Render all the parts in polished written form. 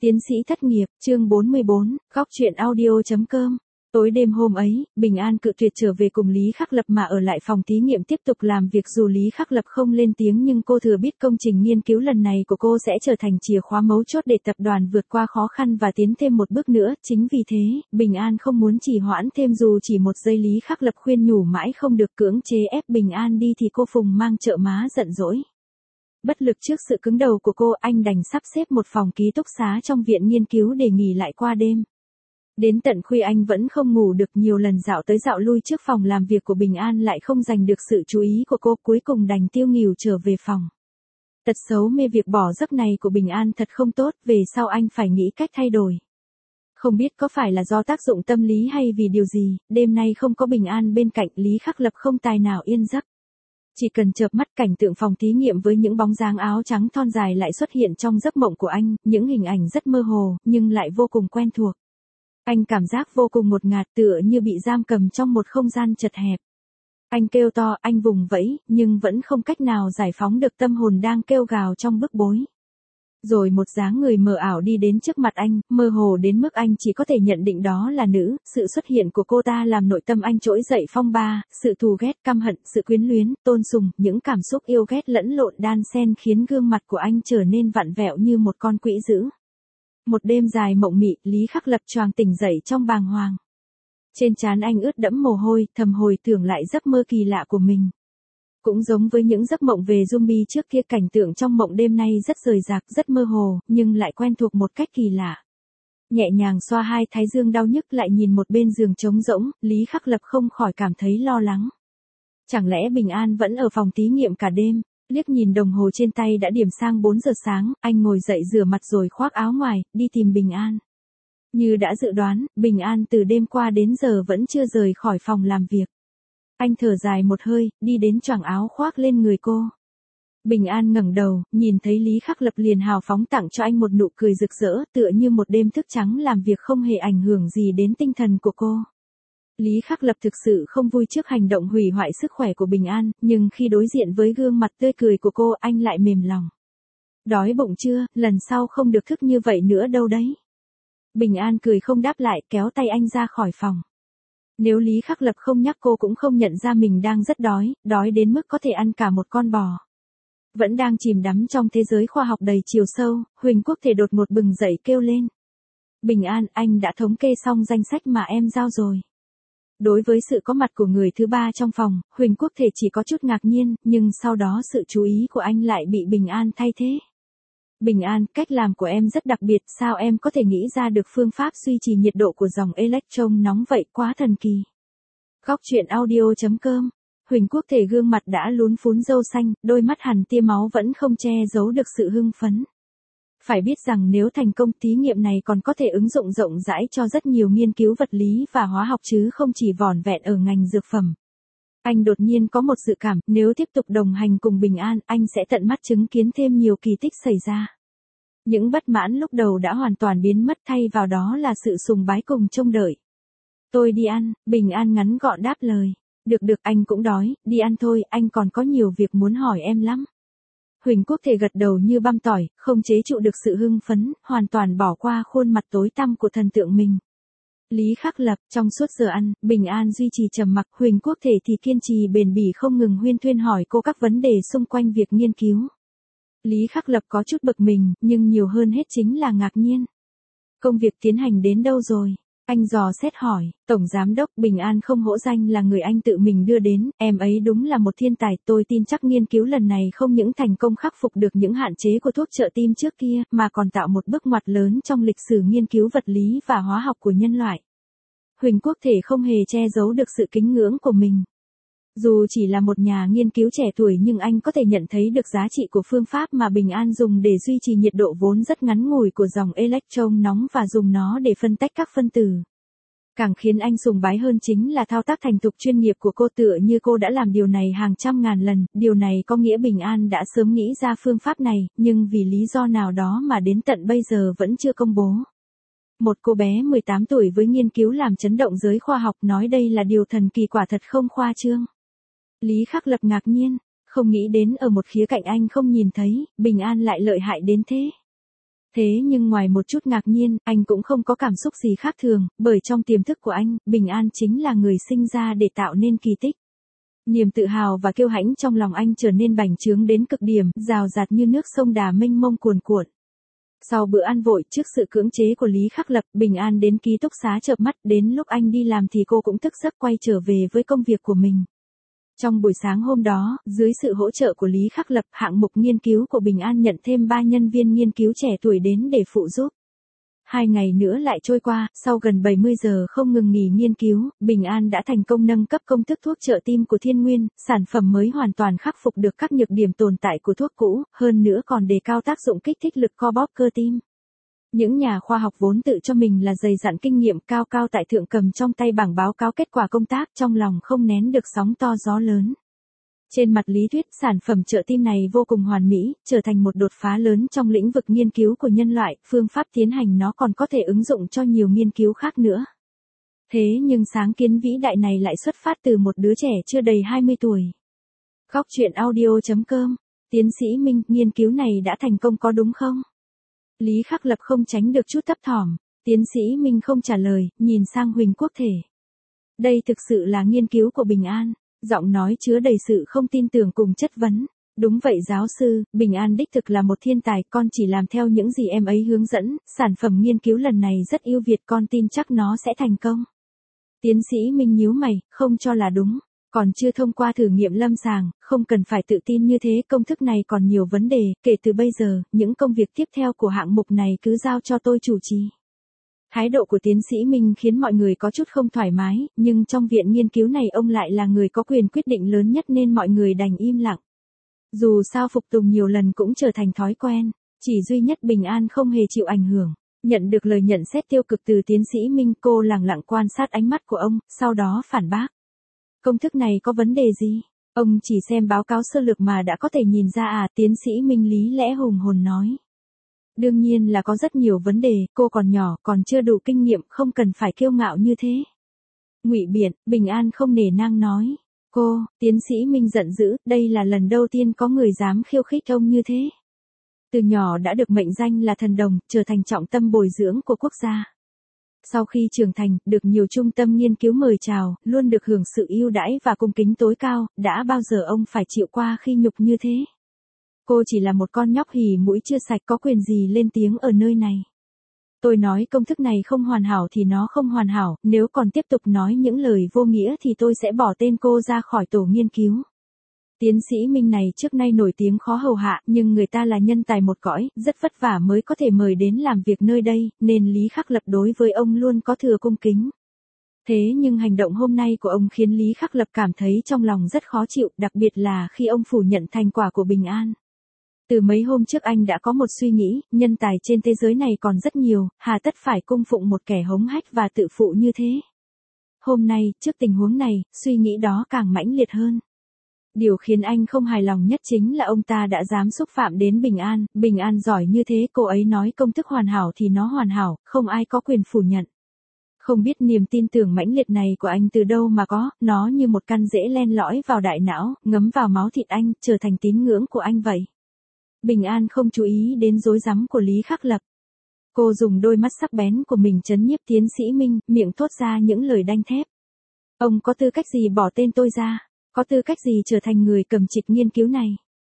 Tiến sĩ thất nghiệp, chương 44, góc chuyện audio.com. Tối đêm hôm ấy, Bình An cự tuyệt trở về cùng Lý Khắc Lập mà ở lại phòng thí nghiệm tiếp tục làm việc dù Lý Khắc Lập không lên tiếng nhưng cô thừa biết công trình nghiên cứu lần này của cô sẽ trở thành chìa khóa mấu chốt để tập đoàn vượt qua khó khăn và tiến thêm một bước nữa. Chính vì thế, Bình An không muốn trì hoãn thêm dù chỉ một giây. Lý Khắc Lập khuyên nhủ mãi không được, cưỡng chế ép Bình An đi thì cô phùng mang trợ má giận dỗi. Bất lực trước sự cứng đầu của cô, anh đành sắp xếp một phòng ký túc xá trong viện nghiên cứu để nghỉ lại qua đêm. Đến tận khuya anh vẫn không ngủ được, nhiều lần dạo tới dạo lui trước phòng làm việc của Bình An lại không giành được sự chú ý của cô, cuối cùng đành tiêu nghỉu trở về phòng. Tật xấu mê việc bỏ giấc này của Bình An thật không tốt, về sau anh phải nghĩ cách thay đổi. Không biết có phải là do tác dụng tâm lý hay vì điều gì, đêm nay không có Bình An bên cạnh, Lý Khắc Lập không tài nào yên giấc. Chỉ cần chợp mắt, cảnh tượng phòng thí nghiệm với những bóng dáng áo trắng thon dài lại xuất hiện trong giấc mộng của anh, những hình ảnh rất mơ hồ, nhưng lại vô cùng quen thuộc. Anh cảm giác vô cùng ngột ngạt, tựa như bị giam cầm trong một không gian chật hẹp. Anh kêu to, anh vùng vẫy, nhưng vẫn không cách nào giải phóng được tâm hồn đang kêu gào trong bức bối. Rồi một dáng người mờ ảo đi đến trước mặt anh, mơ hồ đến mức anh chỉ có thể nhận định đó là nữ. Sự xuất hiện của cô ta làm nội tâm anh trỗi dậy phong ba, sự thù ghét, căm hận, sự quyến luyến, tôn sùng, những cảm xúc yêu ghét lẫn lộn đan xen khiến gương mặt của anh trở nên vặn vẹo như một con quỷ dữ. Một đêm dài mộng mị, Lý Khắc Lập choàng tỉnh dậy trong bàng hoàng. Trên trán anh ướt đẫm mồ hôi, thầm hồi tưởng lại giấc mơ kỳ lạ của mình. Cũng giống với những giấc mộng về zombie trước kia, cảnh tượng trong mộng đêm nay rất rời rạc, rất mơ hồ, nhưng lại quen thuộc một cách kỳ lạ. Nhẹ nhàng xoa hai thái dương đau nhức lại nhìn một bên giường trống rỗng, Lý Khắc Lập không khỏi cảm thấy lo lắng. Chẳng lẽ Bình An vẫn ở phòng thí nghiệm cả đêm? Liếc nhìn đồng hồ trên tay đã điểm sang 4 giờ sáng, anh ngồi dậy rửa mặt rồi khoác áo ngoài, đi tìm Bình An. Như đã dự đoán, Bình An từ đêm qua đến giờ vẫn chưa rời khỏi phòng làm việc. Anh thở dài một hơi, đi đến choàng áo khoác lên người cô. Bình An ngẩng đầu, nhìn thấy Lý Khắc Lập liền hào phóng tặng cho anh một nụ cười rực rỡ, tựa như một đêm thức trắng làm việc không hề ảnh hưởng gì đến tinh thần của cô. Lý Khắc Lập thực sự không vui trước hành động hủy hoại sức khỏe của Bình An, nhưng khi đối diện với gương mặt tươi cười của cô, anh lại mềm lòng. Đói bụng chưa, lần sau không được thức như vậy nữa đâu đấy. Bình An cười không đáp lại, kéo tay anh ra khỏi phòng. Nếu Lý Khắc Lập không nhắc cô cũng không nhận ra mình đang rất đói, đói đến mức có thể ăn cả một con bò. Vẫn đang chìm đắm trong thế giới khoa học đầy chiều sâu, Huỳnh Quốc Thể đột ngột bừng dậy kêu lên. Bình An, anh đã thống kê xong danh sách mà em giao rồi. Đối với sự có mặt của người thứ ba trong phòng, Huỳnh Quốc Thể chỉ có chút ngạc nhiên, nhưng sau đó sự chú ý của anh lại bị Bình An thay thế. Bình An, cách làm của em rất đặc biệt, sao em có thể nghĩ ra được phương pháp duy trì nhiệt độ của dòng electron nóng vậy, quá thần kỳ. Góc chuyện audio.com. Huỳnh Quốc Thể gương mặt đã lún phún râu xanh, đôi mắt hằn tia máu vẫn không che giấu được sự hưng phấn. Phải biết rằng nếu thành công, thí nghiệm này còn có thể ứng dụng rộng rãi cho rất nhiều nghiên cứu vật lý và hóa học chứ không chỉ vỏn vẹn ở ngành dược phẩm. Anh đột nhiên có một dự cảm, nếu tiếp tục đồng hành cùng Bình An, anh sẽ tận mắt chứng kiến thêm nhiều kỳ tích xảy ra. Những bất mãn lúc đầu đã hoàn toàn biến mất, thay vào đó là sự sùng bái cùng trông đợi. Tôi đi ăn, Bình An ngắn gọn đáp lời. Được, anh cũng đói, đi ăn thôi, anh còn có nhiều việc muốn hỏi em lắm. Huỳnh Quốc Thể gật đầu như băm tỏi, không chế trụ được sự hưng phấn, hoàn toàn bỏ qua khuôn mặt tối tăm của thần tượng mình. Lý Khắc Lập, trong suốt giờ ăn, Bình An duy trì trầm mặc, Huỳnh Quốc Thể thì kiên trì bền bỉ không ngừng huyên thuyên hỏi cô các vấn đề xung quanh việc nghiên cứu. Lý Khắc Lập có chút bực mình, nhưng nhiều hơn hết chính là ngạc nhiên. Công việc tiến hành đến đâu rồi? Anh dò xét hỏi. Tổng giám đốc Bình An không hổ danh là người anh tự mình đưa đến, em ấy đúng là một thiên tài, tôi tin chắc nghiên cứu lần này không những thành công khắc phục được những hạn chế của thuốc trợ tim trước kia, mà còn tạo một bước ngoặt lớn trong lịch sử nghiên cứu vật lý và hóa học của nhân loại. Huỳnh Quốc Thể không hề che giấu được sự kính ngưỡng của mình. Dù chỉ là một nhà nghiên cứu trẻ tuổi nhưng anh có thể nhận thấy được giá trị của phương pháp mà Bình An dùng để duy trì nhiệt độ vốn rất ngắn ngủi của dòng electron nóng và dùng nó để phân tách các phân tử. Càng khiến anh sùng bái hơn chính là thao tác thành thục chuyên nghiệp của cô, tựa như cô đã làm điều này hàng trăm ngàn lần. Điều này có nghĩa Bình An đã sớm nghĩ ra phương pháp này, nhưng vì lý do nào đó mà đến tận bây giờ vẫn chưa công bố. Một cô bé 18 tuổi với nghiên cứu làm chấn động giới khoa học nói đây là điều thần kỳ, quả thật không khoa trương. Lý Khắc Lập ngạc nhiên, không nghĩ đến ở một khía cạnh anh không nhìn thấy, Bình An lại lợi hại đến thế. Thế nhưng ngoài một chút ngạc nhiên, anh cũng không có cảm xúc gì khác thường, bởi trong tiềm thức của anh, Bình An chính là người sinh ra để tạo nên kỳ tích. Niềm tự hào và kiêu hãnh trong lòng anh trở nên bành trướng đến cực điểm, rào rạt như nước sông Đà mênh mông cuồn cuộn. Sau bữa ăn vội, trước sự cưỡng chế của Lý Khắc Lập, Bình An đến ký túc xá chợp mắt, đến lúc anh đi làm thì cô cũng thức giấc quay trở về với công việc của mình. Trong buổi sáng hôm đó, dưới sự hỗ trợ của Lý Khắc Lập, hạng mục nghiên cứu của Bình An nhận thêm 3 nhân viên nghiên cứu trẻ tuổi đến để phụ giúp. 2 ngày nữa lại trôi qua, sau gần 70 giờ không ngừng nghỉ nghiên cứu, Bình An đã thành công nâng cấp công thức thuốc trợ tim của Thiên Nguyên, sản phẩm mới hoàn toàn khắc phục được các nhược điểm tồn tại của thuốc cũ, hơn nữa còn đề cao tác dụng kích thích lực co bóp cơ tim. Những nhà khoa học vốn tự cho mình là dày dặn kinh nghiệm cao cao tại thượng cầm trong tay bảng báo cáo kết quả công tác, trong lòng không nén được sóng to gió lớn. Trên mặt lý thuyết, sản phẩm trợ tim này vô cùng hoàn mỹ, trở thành một đột phá lớn trong lĩnh vực nghiên cứu của nhân loại, phương pháp tiến hành nó còn có thể ứng dụng cho nhiều nghiên cứu khác nữa. Thế nhưng sáng kiến vĩ đại này lại xuất phát từ một đứa trẻ chưa đầy 20 tuổi. Góc truyện audio.com, tiến sĩ Minh, nghiên cứu này đã thành công có đúng không? Lý Khắc Lập không tránh được chút thấp thỏm, tiến sĩ Minh không trả lời, nhìn sang Huỳnh Quốc Thể. Đây thực sự là nghiên cứu của Bình An. Giọng nói chứa đầy sự không tin tưởng cùng chất vấn. Đúng vậy giáo sư, Bình An đích thực là một thiên tài, con chỉ làm theo những gì em ấy hướng dẫn, sản phẩm nghiên cứu lần này rất ưu việt, con tin chắc nó sẽ thành công. Tiến sĩ Minh nhíu mày, không cho là đúng. Còn chưa thông qua thử nghiệm lâm sàng, không cần phải tự tin như thế, công thức này còn nhiều vấn đề, kể từ bây giờ, những công việc tiếp theo của hạng mục này cứ giao cho tôi chủ trì. Thái độ của tiến sĩ Minh khiến mọi người có chút không thoải mái, nhưng trong viện nghiên cứu này ông lại là người có quyền quyết định lớn nhất nên mọi người đành im lặng. Dù sao phục tùng nhiều lần cũng trở thành thói quen, chỉ duy nhất Bình An không hề chịu ảnh hưởng. Nhận được lời nhận xét tiêu cực từ tiến sĩ Minh, cô lẳng lặng quan sát ánh mắt của ông, sau đó phản bác. Công thức này có vấn đề gì? Ông chỉ xem báo cáo sơ lược mà đã có thể nhìn ra à, tiến sĩ Minh lý lẽ hùng hồn nói. Đương nhiên là có rất nhiều vấn đề, cô còn nhỏ, còn chưa đủ kinh nghiệm, không cần phải kiêu ngạo như thế. Ngụy biện, Bình An không nể nang nói. Cô, tiến sĩ Minh giận dữ, đây là lần đầu tiên có người dám khiêu khích ông như thế. Từ nhỏ đã được mệnh danh là thần đồng, trở thành trọng tâm bồi dưỡng của quốc gia. Sau khi trưởng thành, được nhiều trung tâm nghiên cứu mời chào, luôn được hưởng sự ưu đãi và cung kính tối cao, đã bao giờ ông phải chịu qua khi nhục như thế? Cô chỉ là một con nhóc hỉ mũi chưa sạch, có quyền gì lên tiếng ở nơi này. Tôi nói công thức này không hoàn hảo thì nó không hoàn hảo, nếu còn tiếp tục nói những lời vô nghĩa thì tôi sẽ bỏ tên cô ra khỏi tổ nghiên cứu. Tiến sĩ Minh này trước nay nổi tiếng khó hầu hạ, nhưng người ta là nhân tài một cõi, rất vất vả mới có thể mời đến làm việc nơi đây, nên Lý Khắc Lập đối với ông luôn có thừa cung kính. Thế nhưng hành động hôm nay của ông khiến Lý Khắc Lập cảm thấy trong lòng rất khó chịu, đặc biệt là khi ông phủ nhận thành quả của Bình An. Từ mấy hôm trước anh đã có một suy nghĩ, nhân tài trên thế giới này còn rất nhiều, hà tất phải cung phụng một kẻ hống hách và tự phụ như thế. Hôm nay, trước tình huống này, suy nghĩ đó càng mãnh liệt hơn. Điều khiến anh không hài lòng nhất chính là ông ta đã dám xúc phạm đến Bình An giỏi như thế, cô ấy nói công thức hoàn hảo thì nó hoàn hảo, không ai có quyền phủ nhận. Không biết niềm tin tưởng mãnh liệt này của anh từ đâu mà có, nó như một căn rễ len lỏi vào đại não, ngấm vào máu thịt anh, trở thành tín ngưỡng của anh vậy. Bình An không chú ý đến rối rắm của Lý Khắc Lập. Cô dùng đôi mắt sắc bén của mình trấn nhiếp tiến sĩ Minh, miệng thốt ra những lời đanh thép. Ông có tư cách gì bỏ tên tôi ra? Có tư cách gì trở thành người cầm trịch nghiên cứu này?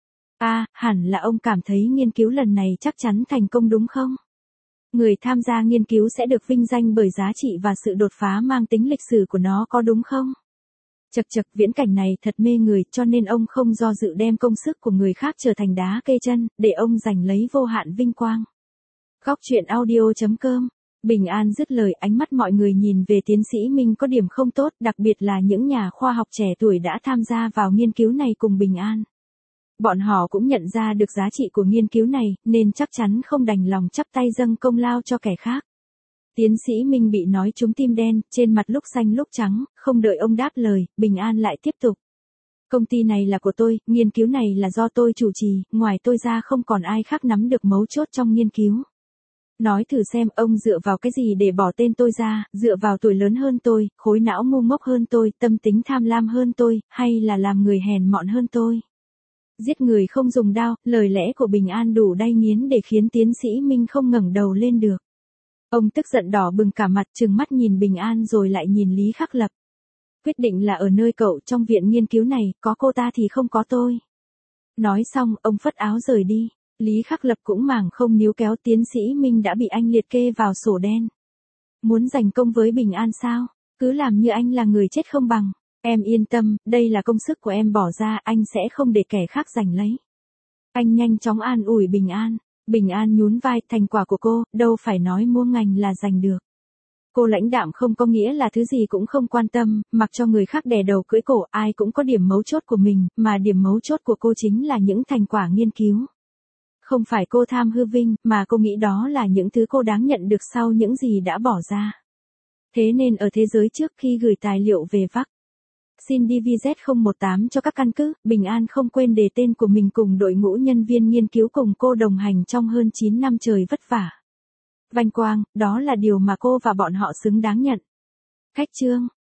Hẳn là ông cảm thấy nghiên cứu lần này chắc chắn thành công đúng không? Người tham gia nghiên cứu sẽ được vinh danh bởi giá trị và sự đột phá mang tính lịch sử của nó có đúng không? Chật chật, viễn cảnh này thật mê người, cho nên ông không do dự đem công sức của người khác trở thành đá kê chân, để ông giành lấy vô hạn vinh quang. Góc truyện audio.com. Bình An dứt lời, ánh mắt mọi người nhìn về tiến sĩ Minh có điểm không tốt, đặc biệt là những nhà khoa học trẻ tuổi đã tham gia vào nghiên cứu này cùng Bình An. Bọn họ cũng nhận ra được giá trị của nghiên cứu này, nên chắc chắn không đành lòng chắp tay dâng công lao cho kẻ khác. Tiến sĩ Minh bị nói trúng tim đen, trên mặt lúc xanh lúc trắng, không đợi ông đáp lời, Bình An lại tiếp tục. Công ty này là của tôi, nghiên cứu này là do tôi chủ trì, ngoài tôi ra không còn ai khác nắm được mấu chốt trong nghiên cứu. Nói thử xem ông dựa vào cái gì để bỏ tên tôi ra, dựa vào tuổi lớn hơn tôi, khối não ngu ngốc hơn tôi, tâm tính tham lam hơn tôi, hay là làm người hèn mọn hơn tôi? Giết người không dùng đao, lời lẽ của Bình An đủ đay nghiến để khiến tiến sĩ Minh không ngẩng đầu lên được. Ông tức giận đỏ bừng cả mặt, trừng mắt nhìn Bình An rồi lại nhìn Lý Khắc Lập. Quyết định là ở nơi cậu, trong viện nghiên cứu này, có cô ta thì không có tôi. Nói xong, ông phất áo rời đi. Lý Khắc Lập cũng màng không níu kéo, tiến sĩ Minh đã bị anh liệt kê vào sổ đen. Muốn giành công với Bình An sao? Cứ làm như anh là người chết không bằng. Em yên tâm, đây là công sức của em bỏ ra, anh sẽ không để kẻ khác giành lấy. Anh nhanh chóng an ủi Bình An. Bình An nhún vai, thành quả của cô, đâu phải nói mua ngành là giành được. Cô lãnh đạm không có nghĩa là thứ gì cũng không quan tâm, mặc cho người khác đè đầu cưỡi cổ, ai cũng có điểm mấu chốt của mình, mà điểm mấu chốt của cô chính là những thành quả nghiên cứu. Không phải cô tham hư vinh, mà cô nghĩ đó là những thứ cô đáng nhận được sau những gì đã bỏ ra. Thế nên ở thế giới trước khi gửi tài liệu về vắc xin DVZ018 cho các căn cứ, Bình An không quên đề tên của mình cùng đội ngũ nhân viên nghiên cứu cùng cô đồng hành trong hơn 9 năm trời vất vả. Vinh quang, đó là điều mà cô và bọn họ xứng đáng nhận. Khách chương